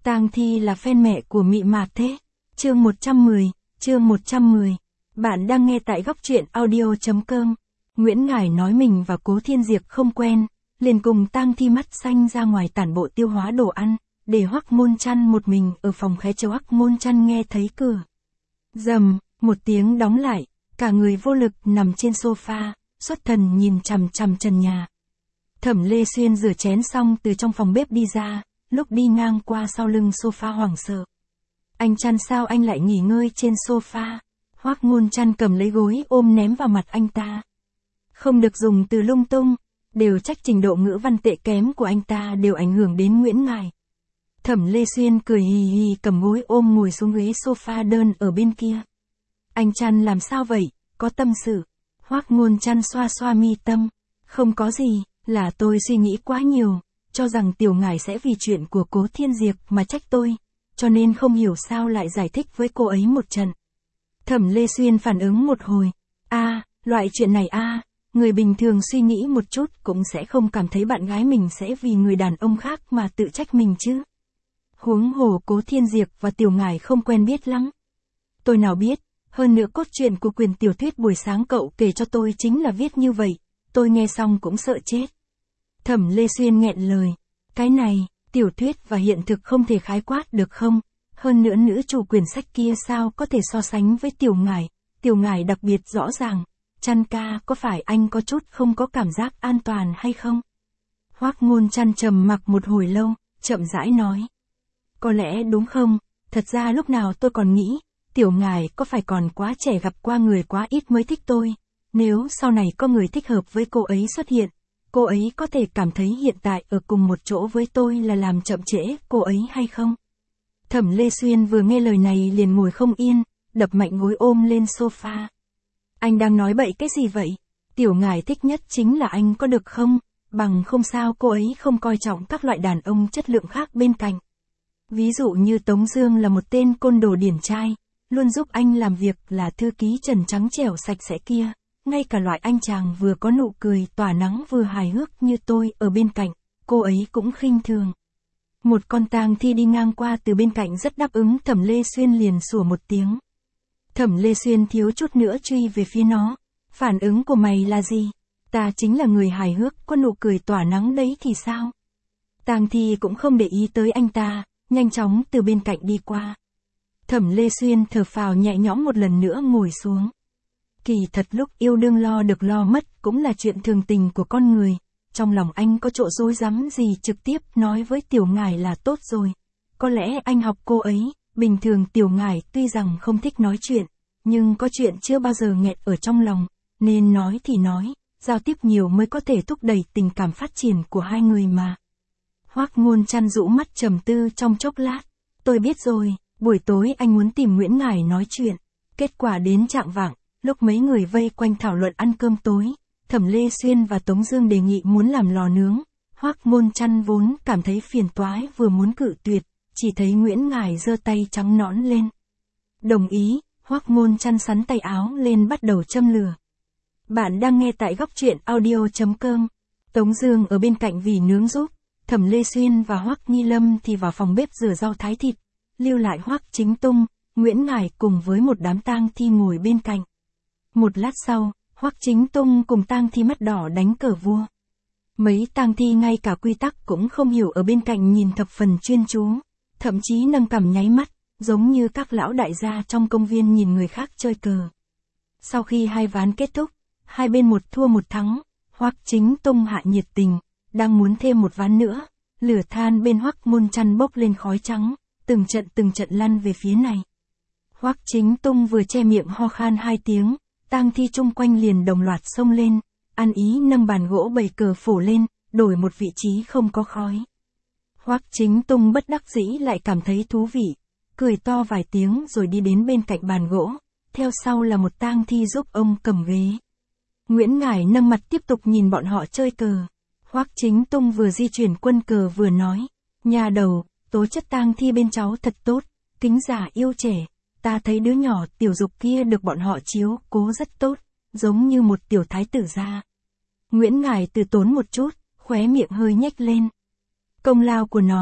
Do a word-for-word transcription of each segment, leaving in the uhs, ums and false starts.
Tang Thi là fan mẹ của Mị Mạt thế. Chương một trăm mười, chương một trăm mười. Bạn đang nghe tại góc truyện audio chấm com. Nguyễn Ngải nói mình và Cố Thiên Diệp không quen, liền cùng Tang Thi mắt xanh ra ngoài tản bộ tiêu hóa đồ ăn, để Hoắc Ngôn Trăn một mình ở phòng khé cho Hoắc Ngôn Trăn nghe thấy cửa rầm, một tiếng đóng lại, cả người vô lực nằm trên sofa, xuất thần nhìn chằm chằm trần nhà. Thẩm Lê Xuyên rửa chén xong từ trong phòng bếp đi ra, lúc đi ngang qua sau lưng sofa hoảng sợ. Anh Trăn sao anh lại nghỉ ngơi trên sofa? Hoắc Ngôn Trăn cầm lấy gối ôm ném vào mặt anh ta. Không được dùng từ lung tung, đều trách trình độ ngữ văn tệ kém của anh ta đều ảnh hưởng đến Nguyễn Ngải. Thẩm Lê Xuyên cười hì hì cầm gối ôm ngồi xuống ghế sofa đơn ở bên kia. Anh Trăn làm sao vậy, có tâm sự? Hoắc Ngôn Trăn xoa xoa mi tâm. Không có gì, là tôi suy nghĩ quá nhiều, cho rằng Tiểu Ngải sẽ vì chuyện của Cố Thiên Diệp mà trách tôi, cho nên không hiểu sao lại giải thích với cô ấy một trận. Thẩm Lê Xuyên phản ứng một hồi. a à, loại chuyện này a à, người bình thường suy nghĩ một chút cũng sẽ không cảm thấy bạn gái mình sẽ vì người đàn ông khác mà tự trách mình chứ. Huống hồ Cố Thiên Diệp và Tiểu Ngải không quen biết lắm. Tôi nào biết, hơn nữa cốt truyện của quyển tiểu thuyết buổi sáng cậu kể cho tôi chính là viết như vậy, tôi nghe xong cũng sợ chết. Thẩm Lê Xuyên nghẹn lời. Cái này, tiểu thuyết và hiện thực không thể khái quát được không? Hơn nữa nữ chủ quyển sách kia sao có thể so sánh với Tiểu Ngải, Tiểu Ngải đặc biệt rõ ràng. Trăn ca, có phải anh có chút không có cảm giác an toàn hay không? Hoắc Ngôn Trăn trầm mặc một hồi lâu, chậm rãi nói. Có lẽ đúng không, thật ra lúc nào tôi còn nghĩ, Tiểu Ngải có phải còn quá trẻ gặp qua người quá ít mới thích tôi, nếu sau này có người thích hợp với cô ấy xuất hiện, cô ấy có thể cảm thấy hiện tại ở cùng một chỗ với tôi là làm chậm trễ cô ấy hay không? Thẩm Lê Xuyên vừa nghe lời này liền ngồi không yên, đập mạnh gối ôm lên sofa. Anh đang nói bậy cái gì vậy? Tiểu Ngải thích nhất chính là anh có được không? Bằng không sao cô ấy không coi trọng các loại đàn ông chất lượng khác bên cạnh. Ví dụ như Tống Dương là một tên côn đồ điển trai, luôn giúp anh làm việc là thư ký trần trắng trẻo sạch sẽ kia. Ngay cả loại anh chàng vừa có nụ cười tỏa nắng vừa hài hước như tôi ở bên cạnh, cô ấy cũng khinh thường. Một con Tang Thi đi ngang qua từ bên cạnh rất đáp ứng, Thẩm Lê Xuyên liền sủa một tiếng. Thẩm Lê Xuyên thiếu chút nữa truy về phía nó. Phản ứng của mày là gì? Ta chính là người hài hước, có nụ cười tỏa nắng đấy thì sao? Tang Thi cũng không để ý tới anh ta, nhanh chóng từ bên cạnh đi qua. Thẩm Lê Xuyên thở phào nhẹ nhõm một lần nữa ngồi xuống. Kỳ thật lúc yêu đương lo được lo mất cũng là chuyện thường tình của con người. Trong lòng anh có chỗ rối rắm gì trực tiếp nói với Tiểu Ngải là tốt rồi. Có lẽ anh học cô ấy, bình thường Tiểu Ngải tuy rằng không thích nói chuyện, nhưng có chuyện chưa bao giờ nghẹn ở trong lòng, nên nói thì nói, giao tiếp nhiều mới có thể thúc đẩy tình cảm phát triển của hai người mà. Hoắc Ngôn Trăn rũ mắt trầm tư trong chốc lát. Tôi biết rồi, buổi tối anh muốn tìm Nguyễn Ngải nói chuyện. Kết quả đến chạng vạng, lúc mấy người vây quanh thảo luận ăn cơm tối, Thẩm Lê Xuyên và Tống Dương đề nghị muốn làm lò nướng. Hoắc Ngôn Trăn vốn cảm thấy phiền toái vừa muốn cự tuyệt, chỉ thấy Nguyễn Ngải giơ tay trắng nõn lên. Đồng ý, Hoắc Ngôn Trăn sắn tay áo lên bắt đầu châm lửa. Bạn đang nghe tại góc truyện audio chấm com. Tống Dương ở bên cạnh vì nướng giúp, Thẩm Lê Xuyên và Hoắc Nghi Lâm thì vào phòng bếp rửa rau thái thịt, lưu lại Hoắc Chính Tung, Nguyễn Ngải cùng với một đám Tang Thi ngồi bên cạnh. Một lát sau, Hoắc Chính Tung cùng Tang Thi mắt đỏ đánh cờ vua. Mấy Tang Thi ngay cả quy tắc cũng không hiểu ở bên cạnh nhìn thập phần chuyên chú, thậm chí nâng cằm nháy mắt, giống như các lão đại gia trong công viên nhìn người khác chơi cờ. Sau khi hai ván kết thúc, hai bên một thua một thắng, Hoắc Chính Tung hạ nhiệt tình, đang muốn thêm một ván nữa, lửa than bên Hoắc Ngôn Trăn bốc lên khói trắng, từng trận từng trận lăn về phía này. Hoắc Chính Tung vừa che miệng ho khan hai tiếng, Tang Thi chung quanh liền đồng loạt xông lên, ăn ý nâng bàn gỗ bày cờ phổ lên, đổi một vị trí không có khói. Hoắc Chính Tung bất đắc dĩ lại cảm thấy thú vị, cười to vài tiếng rồi đi đến bên cạnh bàn gỗ, theo sau là một Tang Thi giúp ông cầm ghế. Nguyễn Ngải nâng mặt tiếp tục nhìn bọn họ chơi cờ. Hoắc Chính Tung vừa di chuyển quân cờ vừa nói, nhà đầu, tố chất Tang Thi bên cháu thật tốt, kính già yêu trẻ. Ta thấy đứa nhỏ Tiểu Dục kia được bọn họ chiếu cố rất tốt, giống như một tiểu thái tử gia. Nguyễn Ngải từ tốn một chút, khóe miệng hơi nhếch lên. Công lao của nó,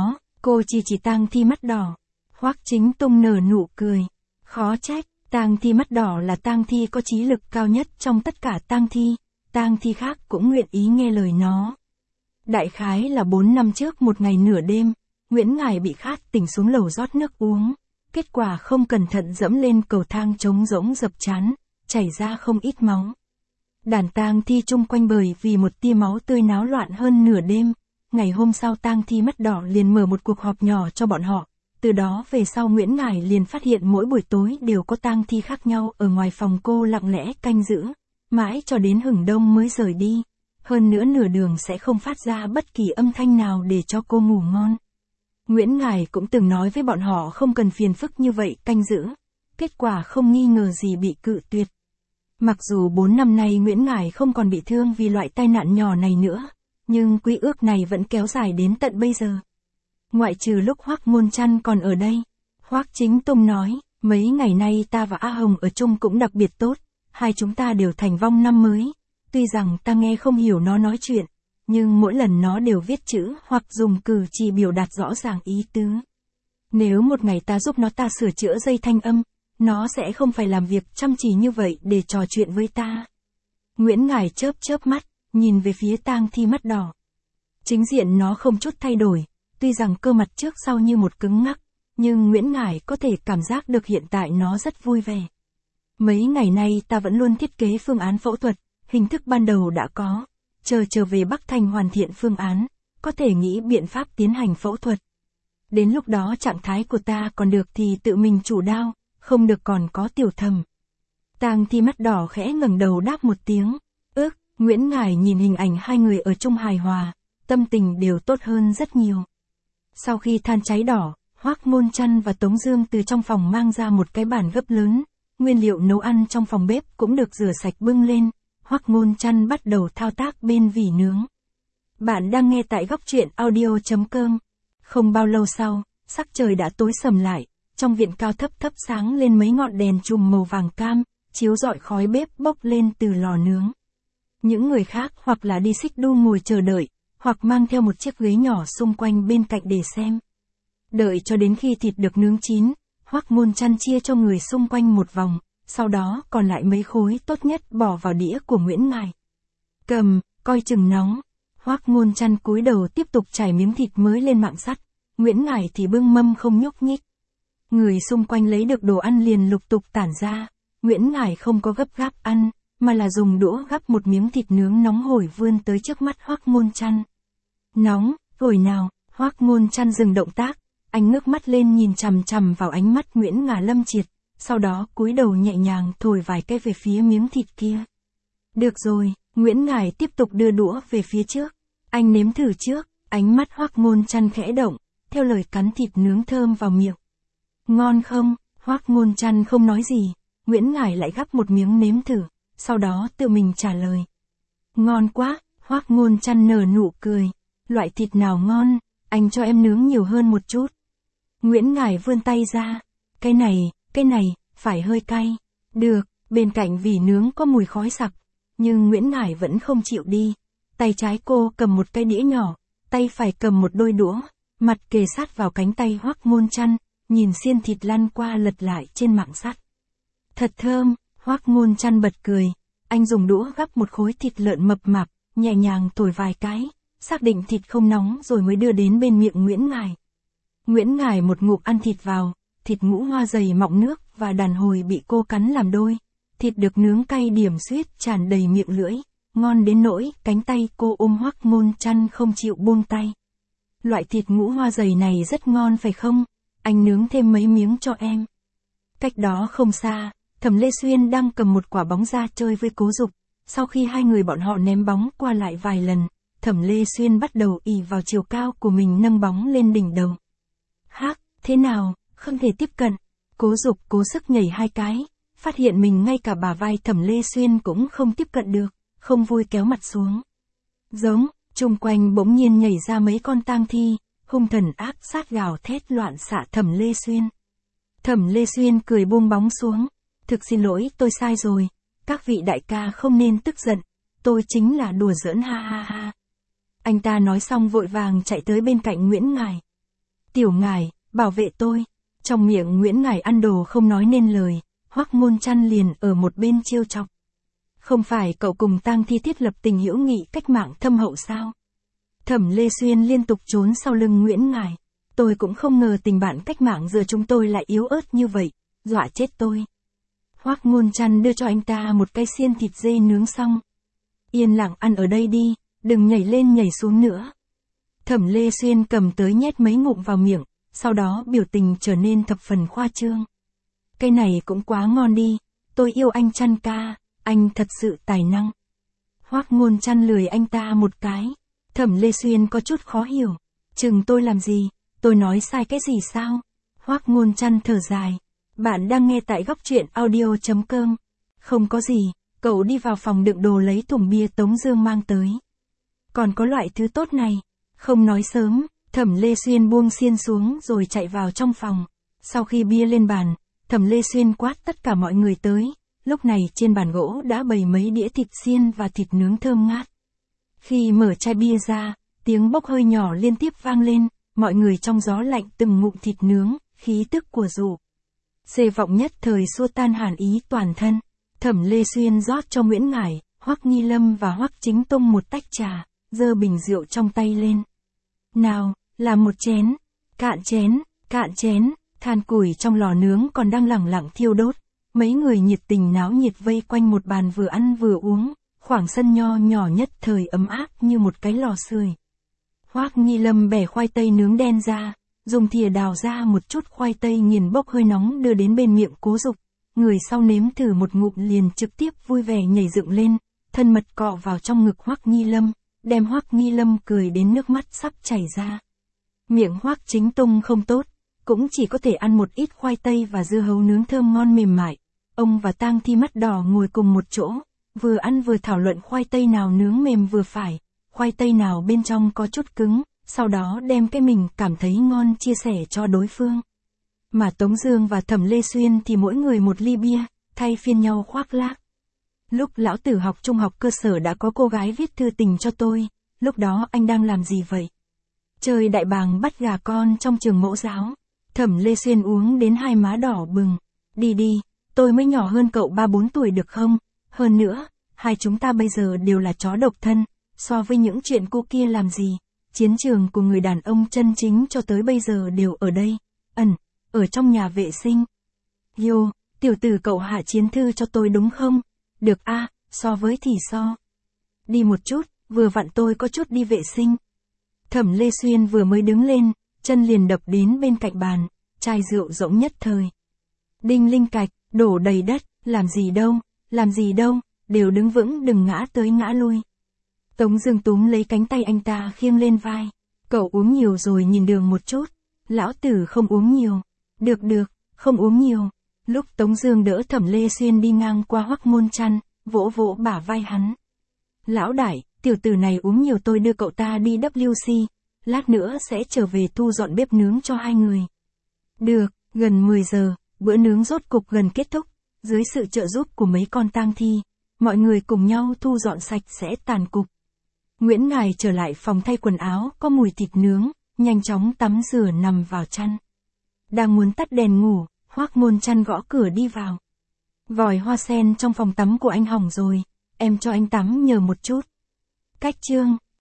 Cô chỉ chỉ Tang Thi mắt đỏ. Hoắc Chính Tùng nở nụ cười. Khó trách, Tang Thi mắt đỏ là Tang Thi có trí lực cao nhất trong tất cả Tang Thi, Tang Thi khác cũng nguyện ý nghe lời nó. Đại khái là bốn năm trước một ngày nửa đêm, Nguyễn Ngải bị khát tỉnh xuống lầu rót nước uống. Kết quả không cẩn thận dẫm lên cầu thang trống rỗng dập chán, chảy ra không ít máu. Đàn Tang Thi chung quanh bởi vì một tia máu tươi náo loạn hơn nửa đêm. Ngày hôm sau Tang Thi mắt đỏ liền mở một cuộc họp nhỏ cho bọn họ. Từ đó về sau Nguyễn Ngải liền phát hiện mỗi buổi tối đều có Tang Thi khác nhau ở ngoài phòng cô lặng lẽ canh giữ, mãi cho đến hửng đông mới rời đi. Hơn nữa nửa đường sẽ không phát ra bất kỳ âm thanh nào để cho cô ngủ ngon. Nguyễn Ngải cũng từng nói với bọn họ không cần phiền phức như vậy canh giữ. Kết quả không nghi ngờ gì bị cự tuyệt. Mặc dù bốn năm nay Nguyễn Ngải không còn bị thương vì loại tai nạn nhỏ này nữa, nhưng quy ước này vẫn kéo dài đến tận bây giờ. Ngoại trừ lúc Hoắc Ngôn Trăn còn ở đây. Hoắc Chính Tùng nói, mấy ngày nay ta và A Hồng ở chung cũng đặc biệt tốt, hai chúng ta đều thành vong năm mới. Tuy rằng ta nghe không hiểu nó nói chuyện, nhưng mỗi lần nó đều viết chữ hoặc dùng cử chỉ biểu đạt rõ ràng ý tứ. Nếu một ngày ta giúp nó ta sửa chữa dây thanh âm, nó sẽ không phải làm việc chăm chỉ như vậy để trò chuyện với ta. Nguyễn Ngải chớp chớp mắt, nhìn về phía Tang Thi mắt đỏ. Chính diện nó không chút thay đổi, tuy rằng cơ mặt trước sau như một cứng ngắc, nhưng Nguyễn Ngải có thể cảm giác được hiện tại nó rất vui vẻ. Mấy ngày nay ta vẫn luôn thiết kế phương án phẫu thuật, hình thức ban đầu đã có, chờ trở về Bắc Thành hoàn thiện phương án, có thể nghĩ biện pháp tiến hành phẫu thuật. Đến lúc đó trạng thái của ta còn được thì tự mình chủ đao, không được còn có Tiểu Thầm. Tang Thi mắt đỏ khẽ ngẩng đầu đáp một tiếng, ước, Nguyễn Ngải nhìn hình ảnh hai người ở chung hài hòa, tâm tình đều tốt hơn rất nhiều. Sau khi than cháy đỏ, Hoắc Ngôn Trăn và Tống Dương từ trong phòng mang ra một cái bàn gấp lớn, nguyên liệu nấu ăn trong phòng bếp cũng được rửa sạch bưng lên, Hoắc Ngôn Trăn bắt đầu thao tác bên vỉ nướng. Bạn đang nghe tại góc truyện audio chấm com. Không bao lâu sau, sắc trời đã tối sầm lại, trong viện cao thấp thấp sáng lên mấy ngọn đèn chùm màu vàng cam, chiếu rọi khói bếp bốc lên từ lò nướng. Những người khác hoặc là đi xích đu ngồi chờ đợi, hoặc mang theo một chiếc ghế nhỏ xung quanh bên cạnh để xem. Đợi cho đến khi thịt được nướng chín, Hoắc Ngôn Trăn chia cho người xung quanh một vòng, sau đó còn lại mấy khối tốt nhất bỏ vào đĩa của Nguyễn Ngải. Cầm, coi chừng nóng. Hoắc Ngôn Trăn cúi đầu tiếp tục trải miếng thịt mới lên mạng sắt, Nguyễn Ngải thì bưng mâm không nhúc nhích. Người xung quanh lấy được đồ ăn liền lục tục tản ra, Nguyễn Ngải không có gấp gáp ăn, mà là dùng đũa gắp một miếng thịt nướng nóng hổi vươn tới trước mắt Hoắc Ngôn Trăn. Nóng, hổi nào? Hoắc Ngôn Trăn dừng động tác, anh ngước mắt lên nhìn chằm chằm vào ánh mắt Nguyễn Ngải Lâm triệt, sau đó cúi đầu nhẹ nhàng thổi vài cái về phía miếng thịt kia. Được rồi, Nguyễn Ngải tiếp tục đưa đũa về phía trước. Anh nếm thử trước, ánh mắt Hoắc Ngôn Trăn khẽ động, theo lời cắn thịt nướng thơm vào miệng. Ngon không? Hoắc Ngôn Trăn không nói gì, Nguyễn Ngải lại gắp một miếng nếm thử, sau đó tự mình trả lời. Ngon quá, Hoắc Ngôn Trăn nở nụ cười. Loại thịt nào ngon, anh cho em nướng nhiều hơn một chút. Nguyễn Ngải vươn tay ra. Cái này, cái này, phải hơi cay. Được, bên cạnh vỉ nướng có mùi khói sặc. Nhưng Nguyễn Ngải vẫn không chịu đi. Tay trái cô cầm một cái đĩa nhỏ, tay phải cầm một đôi đũa, mặt kề sát vào cánh tay Hoắc Ngôn Trăn, nhìn xiên thịt lăn qua lật lại trên mạng sắt. Thật thơm, Hoắc Ngôn Trăn bật cười. Anh dùng đũa gắp một khối thịt lợn mập mạp, nhẹ nhàng thổi vài cái, xác định thịt không nóng rồi mới đưa đến bên miệng Nguyễn Ngải. Nguyễn Ngải một ngụm ăn thịt vào, thịt ngũ hoa dày mọng nước và đàn hồi bị cô cắn làm đôi. Thịt được nướng cay điểm xuyết tràn đầy miệng lưỡi, ngon đến nỗi cánh tay cô ôm Hoắc Ngôn Trăn không chịu buông tay. Loại thịt ngũ hoa dày này rất ngon phải không? Anh nướng thêm mấy miếng cho em. Cách đó không xa, Thẩm Lê Xuyên đang cầm một quả bóng ra chơi với Cố Dục. Sau khi hai người bọn họ ném bóng qua lại vài lần, Thẩm Lê Xuyên bắt đầu ỷ vào chiều cao của mình nâng bóng lên đỉnh đầu. Hắc, thế nào, không thể tiếp cận. Cố Dục cố sức nhảy hai cái, phát hiện mình ngay cả bả vai Thẩm Lê Xuyên cũng không tiếp cận được, không vui kéo mặt xuống. Giống, chung quanh bỗng nhiên nhảy ra mấy con tang thi, hung thần ác sát gào thét loạn xạ Thẩm Lê Xuyên. Thẩm Lê Xuyên cười buông bóng xuống. Thực xin lỗi, tôi sai rồi. Các vị đại ca không nên tức giận. Tôi chính là đùa giỡn ha ha ha. Anh ta nói xong vội vàng chạy tới bên cạnh Nguyễn Ngải. Tiểu Ngải, bảo vệ tôi. Trong miệng Nguyễn Ngải ăn đồ không nói nên lời, Hoắc Ngôn Trăn liền ở một bên trêu chọc. Không phải cậu cùng Tang Thi thiết lập tình hữu nghị cách mạng thâm hậu sao? Thẩm Lê Xuyên liên tục trốn sau lưng Nguyễn Ngải. Tôi cũng không ngờ tình bạn cách mạng giữa chúng tôi lại yếu ớt như vậy, dọa chết tôi. Hoắc Ngôn Trăn đưa cho anh ta một cái xiên thịt dê nướng xong. Yên lặng ăn ở đây đi, đừng nhảy lên nhảy xuống nữa. Thẩm Lê Xuyên cầm tới nhét mấy ngụm vào miệng, sau đó biểu tình trở nên thập phần khoa trương. Cái này cũng quá ngon đi, tôi yêu anh Trăn ca, anh thật sự tài năng. Hoắc Ngôn Trăn lười anh ta một cái. Thẩm Lê Xuyên có chút khó hiểu. Chừng tôi làm gì, tôi nói sai cái gì sao? Hoắc Ngôn Trăn thở dài. Bạn đang nghe tại góc truyện audio chấm com. Không có gì, cậu đi vào phòng đựng đồ lấy thùng bia Tống Dương mang tới. Còn có loại thứ tốt này, không nói sớm, Thẩm Lê Xuyên buông xiên xuống rồi chạy vào trong phòng. Sau khi bia lên bàn, Thẩm Lê Xuyên quát tất cả mọi người tới. Lúc này trên bàn gỗ đã bày mấy đĩa thịt xiên và thịt nướng thơm ngát. Khi mở chai bia ra, tiếng bốc hơi nhỏ liên tiếp vang lên, mọi người trong gió lạnh từng ngụm thịt nướng, khí tức của rượu xê vọng nhất thời xua tan hàn ý toàn thân. Thẩm Lê Xuyên rót cho Nguyễn Ngải, Hoắc Nghi Lâm và Hoắc Chính Tông một tách trà, giơ bình rượu trong tay lên. Nào, làm một chén, cạn chén, cạn chén, than củi trong lò nướng còn đang lẳng lặng thiêu đốt. Mấy người nhiệt tình náo nhiệt vây quanh một bàn vừa ăn vừa uống, khoảng sân nho nhỏ nhất thời ấm áp như một cái lò sưởi. Hoắc Nghi Lâm bẻ khoai tây nướng đen ra, dùng thìa đào ra một chút khoai tây nghiền bốc hơi nóng đưa đến bên miệng Cố Dục. Người sau nếm thử một ngụm liền trực tiếp vui vẻ nhảy dựng lên, thân mật cọ vào trong ngực Hoắc Nghi Lâm, đem Hoắc Nghi Lâm cười đến nước mắt sắp chảy ra. Miệng Hoắc Chính Tông không tốt, cũng chỉ có thể ăn một ít khoai tây và dưa hấu nướng thơm ngon mềm mại. Ông và Tang Thi mắt đỏ ngồi cùng một chỗ, vừa ăn vừa thảo luận khoai tây nào nướng mềm vừa phải, khoai tây nào bên trong có chút cứng, sau đó đem cái mình cảm thấy ngon chia sẻ cho đối phương. Mà Tống Dương và Thẩm Lê Xuyên thì mỗi người một ly bia, thay phiên nhau khoác lác. Lúc lão tử học trung học cơ sở đã có cô gái viết thư tình cho tôi, lúc đó anh đang làm gì vậy? Chơi đại bàng bắt gà con trong trường mẫu giáo. Thẩm Lê Xuyên uống đến hai má đỏ bừng. Đi đi, tôi mới nhỏ hơn cậu ba bốn tuổi được không? Hơn nữa, hai chúng ta bây giờ đều là chó độc thân, so với những chuyện cô kia làm gì? Chiến trường của người đàn ông chân chính cho tới bây giờ đều ở đây, ẩn, ở trong nhà vệ sinh. Yo, tiểu tử cậu hạ chiến thư cho tôi đúng không? Được a, à, so với thì so. Đi một chút, vừa vặn tôi có chút đi vệ sinh. Thẩm Lê Xuyên vừa mới đứng lên, chân liền đập đến bên cạnh bàn, chai rượu rỗng nhất thời. Đinh linh cạch, đổ đầy đất, làm gì đâu, làm gì đâu, đều đứng vững đừng ngã tới ngã lui. Tống Dương túm lấy cánh tay anh ta khiêng lên vai. Cậu uống nhiều rồi nhìn đường một chút. Lão tử không uống nhiều. Được được, không uống nhiều. Lúc Tống Dương đỡ Thẩm Lê Xuyên đi ngang qua Hoắc Ngôn Trăn, vỗ vỗ bả vai hắn. Lão đại, tiểu tử này uống nhiều tôi đưa cậu ta đi W C. Lát nữa sẽ trở về thu dọn bếp nướng cho hai người. Được, gần mười giờ, bữa nướng rốt cục gần kết thúc. Dưới sự trợ giúp của mấy con tang thi, mọi người cùng nhau thu dọn sạch sẽ tàn cục. Nguyễn Ngải trở lại phòng thay quần áo có mùi thịt nướng, nhanh chóng tắm rửa nằm vào chăn. Đang muốn tắt đèn ngủ, Hoắc Ngôn Trăn gõ cửa đi vào. Vòi hoa sen trong phòng tắm của anh hỏng rồi, em cho anh tắm nhờ một chút. Cách chương.